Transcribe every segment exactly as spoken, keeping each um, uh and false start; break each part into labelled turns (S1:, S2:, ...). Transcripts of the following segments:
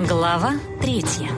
S1: Глава третья.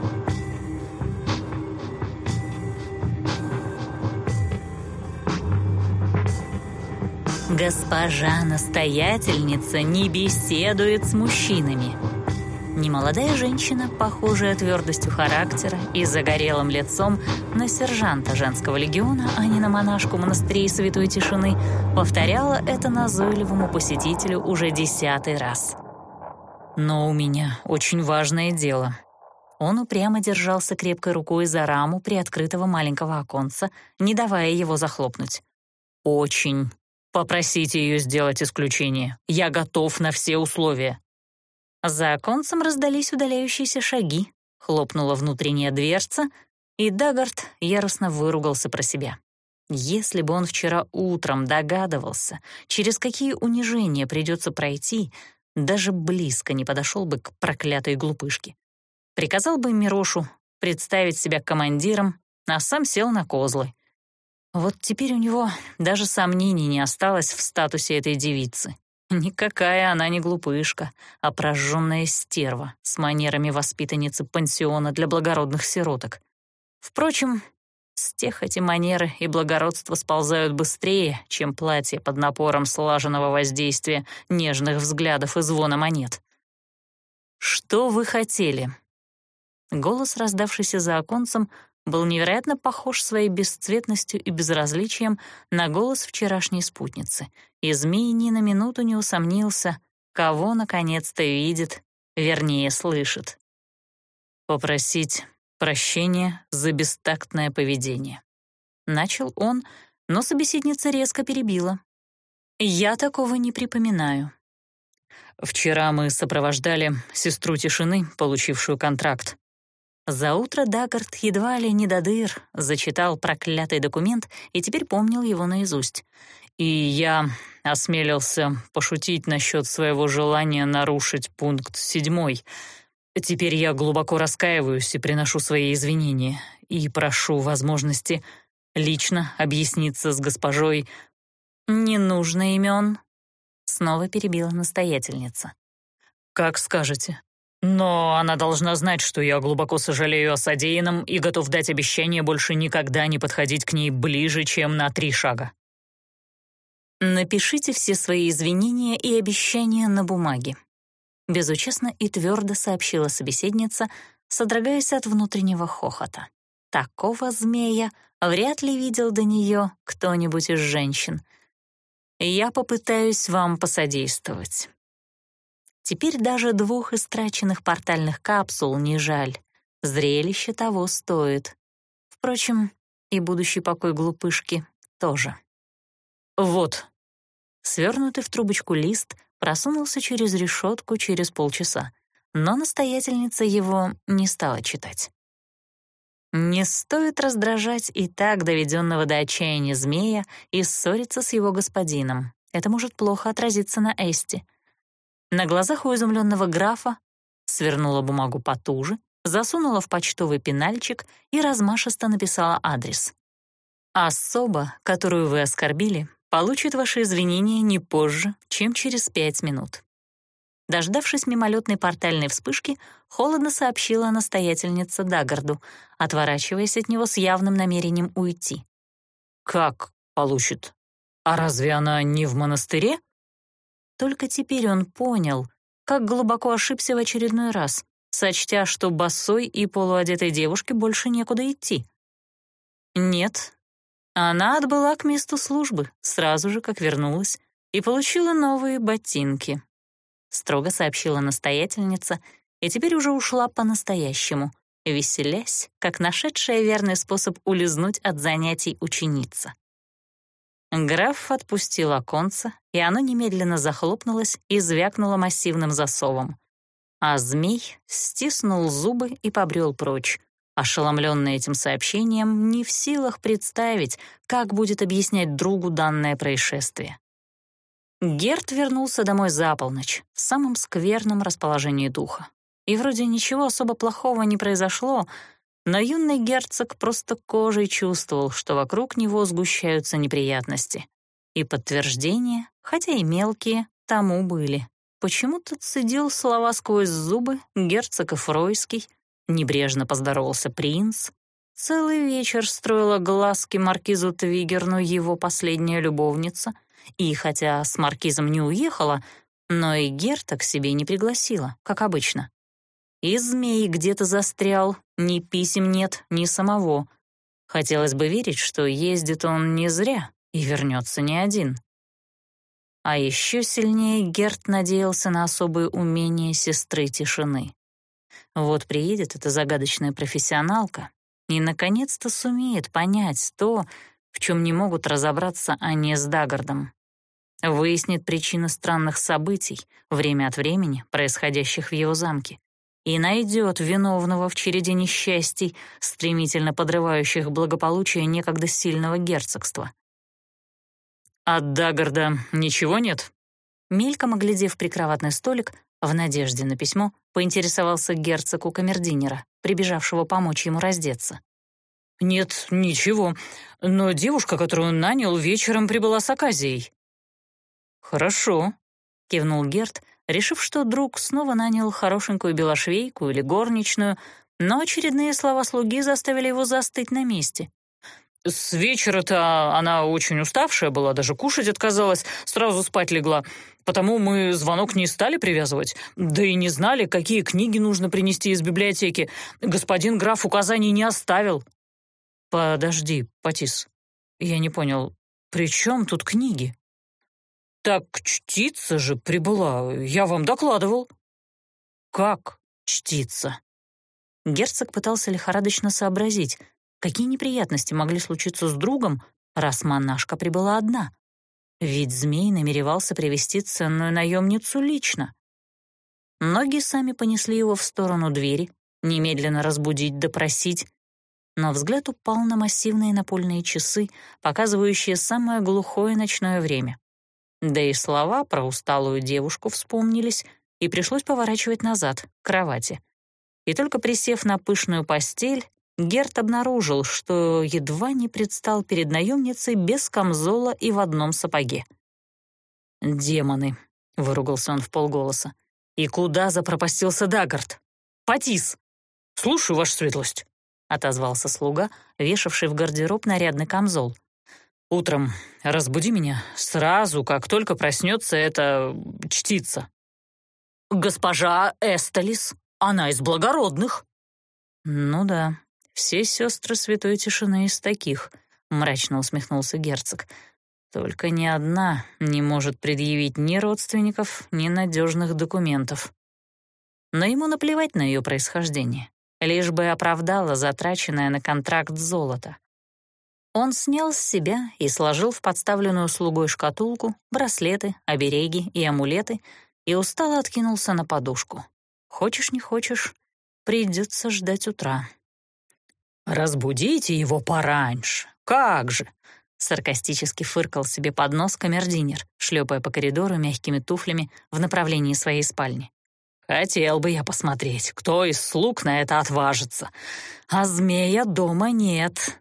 S1: Госпожа-настоятельница не беседует с мужчинами. Немолодая женщина, похожая твердостью характера и загорелым лицом на сержанта женского легиона, а не на монашку монастырей Святой Тишины, повторяла это назойливому посетителю уже десятый раз. «Но у меня очень важное дело». Он упрямо держался крепкой рукой за раму приоткрытого маленького оконца, не давая его захлопнуть. «Очень. Попросите ее сделать исключение. Я готов на все условия». За оконцем раздались удаляющиеся шаги, хлопнула внутренняя дверца, и Даггард яростно выругался про себя. Если бы он вчера утром догадывался, через какие унижения придется пройти, даже близко не подошел бы к проклятой глупышке. Приказал бы Мирошу представить себя командиром, а сам сел на козлы. Вот теперь у него даже сомнений не осталось в статусе этой девицы. Никакая она не глупышка, а прожженная стерва с манерами воспитанницы пансиона для благородных сироток. Впрочем, с тех эти манеры и благородство сползают быстрее, чем платье под напором слаженного воздействия нежных взглядов и звона монет. «Что вы хотели?» Голос, раздавшийся за оконцем, был невероятно похож своей бесцветностью и безразличием на голос вчерашней спутницы, и змей ни на минуту не усомнился, кого наконец-то видит, вернее, слышит. «Попросить прощения за бестактное поведение». Начал он, но собеседница резко перебила. «Я такого не припоминаю». «Вчера мы сопровождали сестру Тишины, получившую контракт». За утро Даггард едва ли не до дыр зачитал проклятый документ и теперь помнил его наизусть. И я осмелился пошутить насчет своего желания нарушить пункт седьмой. Теперь я глубоко раскаиваюсь и приношу свои извинения, и прошу возможности лично объясниться с госпожой. «Не нужно имен», — снова перебила настоятельница. «Как скажете. Но она должна знать, что я глубоко сожалею о содеянном и готов дать обещание больше никогда не подходить к ней ближе, чем на три шага». «Напишите все свои извинения и обещания на бумаге», — безучастно и твердо сообщила собеседница, содрогаясь от внутреннего хохота. Такого змея вряд ли видел до нее кто-нибудь из женщин. «Я попытаюсь вам посодействовать». Теперь даже двух истраченных портальных капсул не жаль. Зрелище того стоит. Впрочем, и будущий покой глупышки тоже. Вот. Свернутый в трубочку лист просунулся через решетку через полчаса, но настоятельница его не стала читать. Не стоит раздражать и так доведенного до отчаяния змея и ссориться с его господином. Это может плохо отразиться на Эсте. На глазах у изумленного графа свернула бумагу потуже, засунула в почтовый пенальчик и размашисто написала адрес. «Особа, которую вы оскорбили, получит ваши извинения не позже, чем через пять минут». Дождавшись мимолетной портальной вспышки, холодно сообщила настоятельница Даггарду, отворачиваясь от него с явным намерением уйти. «Как получит? А разве она не в монастыре?» Только теперь он понял, как глубоко ошибся в очередной раз, сочтя, что босой и полуодетой девушке больше некуда идти. Нет, она отбыла к месту службы сразу же, как вернулась, и получила новые ботинки, строго сообщила настоятельница, и теперь уже ушла по-настоящему, веселясь, как нашедшая верный способ улизнуть от занятий ученица. Граф отпустил оконце, и оно немедленно захлопнулось и звякнуло массивным засовом. А змей стиснул зубы и побрел прочь, ошеломленный этим сообщением, не в силах представить, как будет объяснять другу данное происшествие. Герт вернулся домой за полночь, в самом скверном расположении духа. И вроде ничего особо плохого не произошло, но юный герцог просто кожей чувствовал, что вокруг него сгущаются неприятности. И подтверждения, хотя и мелкие, тому были. почему-то цедил слова сквозь зубы герцог Эфройский, небрежно поздоровался принц. Целый вечер строила глазки маркизу Твигерну его последняя любовница, и хотя с маркизом не уехала, но и Герта к себе не пригласила, как обычно. И змей где-то застрял, ни писем нет, ни самого. Хотелось бы верить, что ездит он не зря и вернется не один. А еще сильнее Герт надеялся на особые умения сестры тишины. Вот приедет эта загадочная профессионалка и, наконец-то, сумеет понять то, в чем не могут разобраться они с Дагардом. Выяснит причины странных событий, время от времени происходящих в его замке, и найдет виновного в череде несчастий, стремительно подрывающих благополучие некогда сильного герцогства. «От Дагарда ничего нет?» Мельком оглядев прикроватный столик, в надежде на письмо, поинтересовался герцог у камердинера, прибежавшего помочь ему раздеться. «Нет, ничего, но девушка, которую он нанял, вечером прибыла с оказией». «Хорошо», — кивнул Герт, решив, что друг снова нанял хорошенькую белошвейку или горничную, но очередные слова слуги заставили его застыть на месте. «С вечера-то она очень уставшая была, даже кушать отказалась, сразу спать легла, потому мы звонок не стали привязывать, да и не знали, какие книги нужно принести из библиотеки. Господин граф указаний не оставил». «Подожди, Патис, я не понял, при чем тут книги?» «Так чтица же прибыла, я вам докладывал». «Как чтица?» Герцог пытался лихорадочно сообразить, какие неприятности могли случиться с другом, раз монашка прибыла одна. Ведь змей намеревался привести ценную наемницу лично. Ноги сами понесли его в сторону двери, немедленно разбудить, допросить, но взгляд упал на массивные напольные часы, показывающие самое глухое ночное время. Да и слова про усталую девушку вспомнились, и пришлось поворачивать назад, к кровати. И только присев на пышную постель, Герт обнаружил, что едва не предстал перед наемницей без камзола и в одном сапоге. «Демоны!» — выругался он вполголоса. «И куда запропастился Дагард? Патис!» «Слушаю, ваша светлость!» — отозвался слуга, вешавший в гардероб нарядный камзол. «Утром разбуди меня сразу, как только проснется эта чтица». «Госпожа Эстелис, она из благородных». «Ну да, все сестры святой тишины из таких», — мрачно усмехнулся герцог. «Только ни одна не может предъявить ни родственников, ни надежных документов». Но ему наплевать на ее происхождение, лишь бы оправдала затраченное на контракт золото. Он снял с себя и сложил в подставленную слугой шкатулку браслеты, обереги и амулеты и устало откинулся на подушку. Хочешь не хочешь, придется ждать утра. «Разбудите его пораньше, как же!» — саркастически фыркал себе под нос камердинер, шлепая по коридору мягкими туфлями в направлении своей спальни. «Хотел бы я посмотреть, кто из слуг на это отважится, а змея дома нет».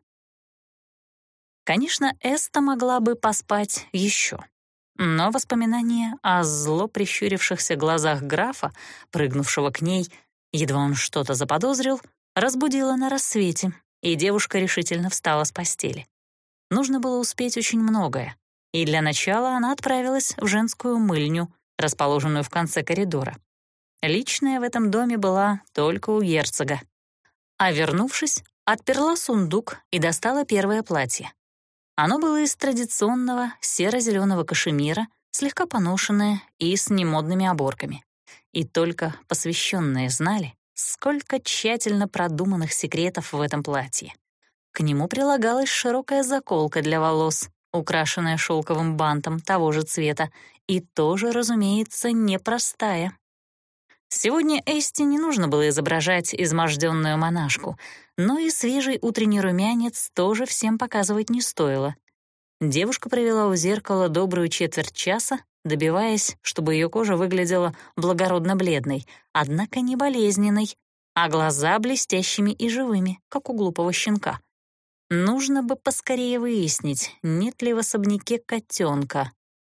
S1: Конечно, Эста могла бы поспать еще, но воспоминание о зло прищурившихся глазах графа, прыгнувшего к ней, едва он что-то заподозрил, разбудило на рассвете, и девушка решительно встала с постели. Нужно было успеть очень многое, и для начала она отправилась в женскую мыльню, расположенную в конце коридора. Личная в этом доме была только у герцога. А вернувшись, отперла сундук и достала первое платье. Оно было из традиционного серо-зеленого кашемира, слегка поношенное и с немодными оборками. И только посвященные знали, сколько тщательно продуманных секретов в этом платье. К нему прилагалась широкая заколка для волос, украшенная шелковым бантом того же цвета, и тоже, разумеется, непростая. Сегодня Эсте не нужно было изображать изможденную монашку, но и свежий утренний румянец тоже всем показывать не стоило. Девушка провела у зеркала добрую четверть часа, добиваясь, чтобы ее кожа выглядела благородно бледной, однако не болезненной, а глаза блестящими и живыми, как у глупого щенка. Нужно бы поскорее выяснить, нет ли в особняке котенка.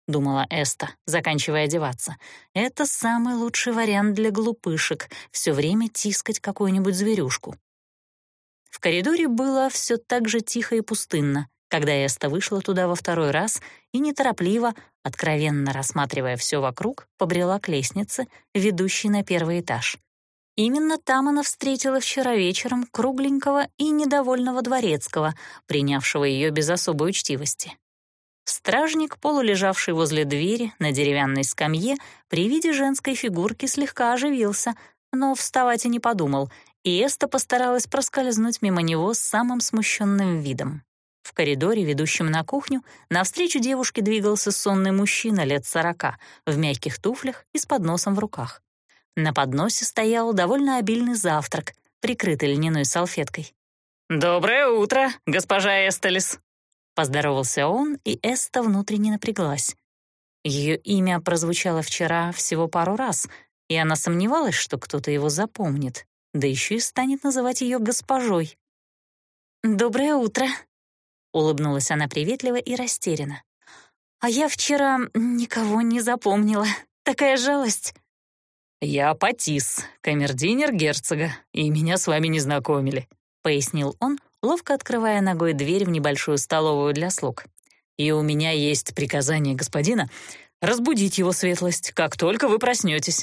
S1: думала Эста, заканчивая одеваться. «Это самый лучший вариант для глупышек — все время тискать какую-нибудь зверюшку». В коридоре было все так же тихо и пустынно, когда Эста вышла туда во второй раз и неторопливо, откровенно рассматривая все вокруг, побрела к лестнице, ведущей на первый этаж. Именно там она встретила вчера вечером кругленького и недовольного дворецкого, принявшего ее без особой учтивости. Стражник, полулежавший возле двери на деревянной скамье, при виде женской фигурки слегка оживился, но вставать и не подумал, и Эста постаралась проскользнуть мимо него с самым смущенным видом. В коридоре, ведущем на кухню, навстречу девушке двигался сонный мужчина лет сорока, в мягких туфлях и с подносом в руках. На подносе стоял довольно обильный завтрак, прикрытый льняной салфеткой. «Доброе утро, госпожа Эстелис!» Поздоровался он, и Эста внутренне напряглась. Ее имя прозвучало вчера всего пару раз, и она сомневалась, что кто-то его запомнит, да еще и станет называть ее госпожой. «Доброе утро!» — улыбнулась она приветливо и растерянно. «А я вчера никого не запомнила. Такая жалость!» «Я Патис, камердинер герцога, и меня с вами не знакомили», — пояснил он, ловко открывая ногой дверь в небольшую столовую для слуг. «И у меня есть приказание господина разбудить его светлость, как только вы проснетесь».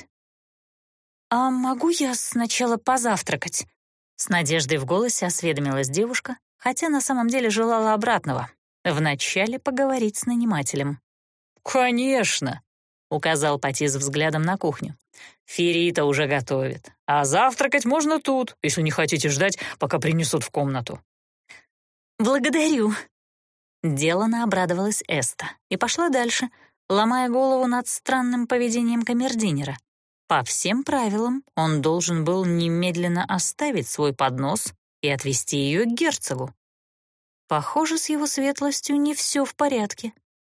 S1: «А могу я сначала позавтракать?» С надеждой в голосе осведомилась девушка, хотя на самом деле желала обратного — вначале поговорить с нанимателем.
S2: «Конечно», — указал Патис взглядом на кухню. «Ферита уже готовит, а завтракать можно тут, если не хотите ждать, пока принесут в комнату».
S1: «Благодарю». Делано обрадовалась Эста и пошла дальше, ломая голову над странным поведением камердинера. По всем правилам он должен был немедленно оставить свой поднос и отвезти ее к герцогу. Похоже, с его светлостью не все в порядке.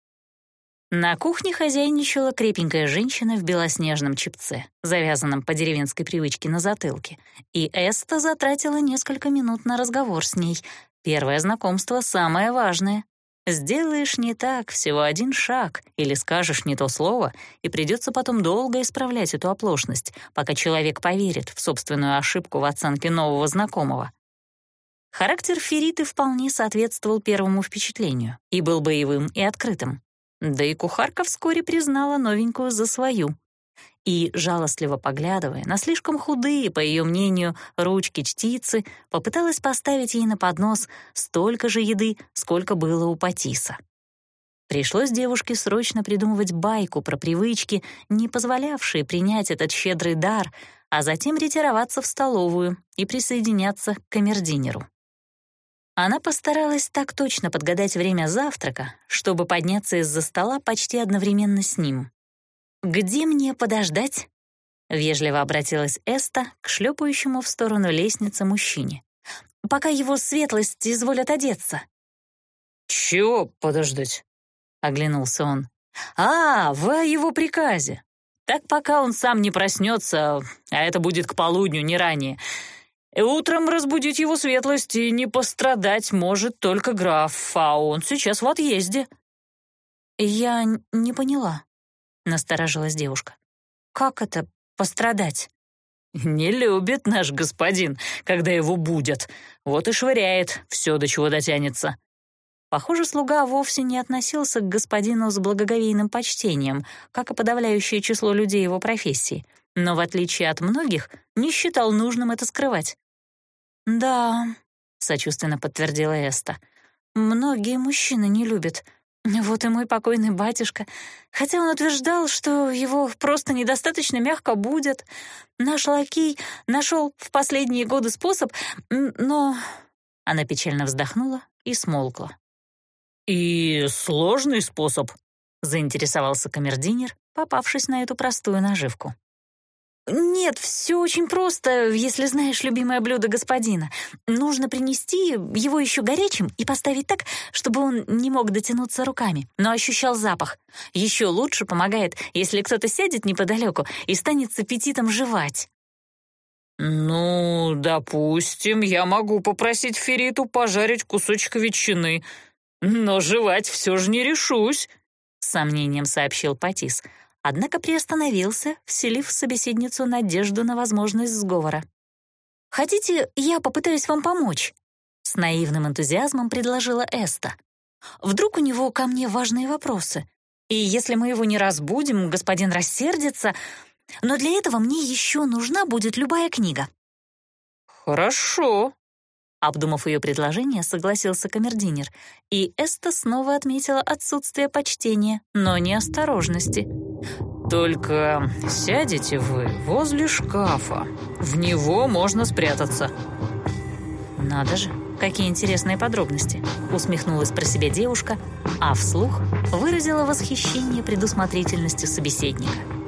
S1: На кухне хозяйничала крепенькая женщина в белоснежном чепце, завязанном по деревенской привычке на затылке, и Эста затратила несколько минут на разговор с ней. Первое знакомство самое важное. Сделаешь не так, всего один шаг, или скажешь не то слово, и придется потом долго исправлять эту оплошность, пока человек поверит в собственную ошибку в оценке нового знакомого. Характер Фериты вполне соответствовал первому впечатлению и был боевым и открытым. Да и кухарка вскоре признала новенькую за свою. И, жалостливо поглядывая на слишком худые, по ее мнению, ручки чтицы, попыталась поставить ей на поднос столько же еды, сколько было у Патиса. Пришлось девушке срочно придумывать байку про привычки, не позволявшие принять этот щедрый дар, а затем ретироваться в столовую и присоединяться к камердинеру. Она постаралась так точно подгадать время завтрака, чтобы подняться из-за стола почти одновременно с ним. «Где мне подождать?» — вежливо обратилась Эста к шлепающему в сторону лестницы мужчине. «Пока его светлость изволят одеться».
S2: «Чего подождать?» — оглянулся он. «А, вы о его приказе. Так пока он сам не проснется, а это будет к полудню, не ранее. И утром разбудить его светлость и не пострадать может только граф, а он сейчас в отъезде».
S1: «Я не поняла», — насторожилась девушка. «Как это пострадать?»
S2: «Не любит наш господин, когда его будят. Вот и швыряет все, до чего дотянется».
S1: Похоже, слуга вовсе не относился к господину с благоговейным почтением, как и подавляющее число людей его профессии, но, в отличие от многих, не считал нужным это скрывать. «Да», — сочувственно подтвердила Эста, — «многие мужчины не любят. Вот и мой покойный батюшка. Хотя он утверждал, что его просто недостаточно мягко будят. Наш лакей нашел в последние годы способ, но...» Она печально вздохнула и смолкла.
S2: «И сложный способ?» — заинтересовался камердинер, попавшись на эту простую наживку.
S1: «Нет, все очень просто, если знаешь любимое блюдо господина. Нужно принести его еще горячим и поставить так, чтобы он не мог дотянуться руками, но ощущал запах. Еще лучше помогает, если кто-то сядет неподалеку и станет с аппетитом жевать».
S2: «Ну, допустим, я могу попросить Фериту пожарить кусочек ветчины, но жевать все же не решусь»,
S1: — с сомнением сообщил Патис, однако приостановился, вселив в собеседницу надежду на возможность сговора. «Хотите, я попытаюсь вам помочь?» — с наивным энтузиазмом предложила Эста. «Вдруг у него ко мне важные вопросы, и если мы его не разбудим, господин рассердится, но для этого мне еще нужна будет любая книга».
S2: «Хорошо», — обдумав ее предложение, согласился камердинер, и Эста снова отметила отсутствие почтения, но не осторожности. «Только сядете вы возле шкафа, в него можно спрятаться».
S1: «Надо же, какие интересные подробности», — усмехнулась про себя девушка, а вслух выразила восхищение предусмотрительностью собеседника.